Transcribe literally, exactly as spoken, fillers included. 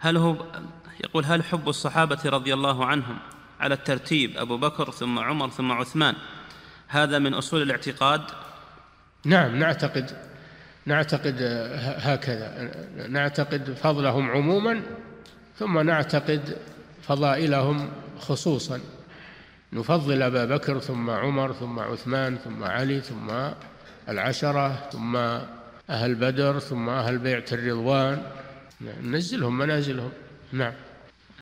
هل هو يقول هل حب الصحابة رضي الله عنهم على الترتيب أبو بكر ثم عمر ثم عثمان هذا من أصول الاعتقاد؟ نعم، نعتقد نعتقد هكذا، نعتقد فضلهم عموما ثم نعتقد فضائلهم خصوصا، نفضل أبا بكر ثم عمر ثم عثمان ثم علي ثم العشرة ثم أهل بدر ثم أهل بيعة الرضوان، ننزلهم منازلهم. نعم.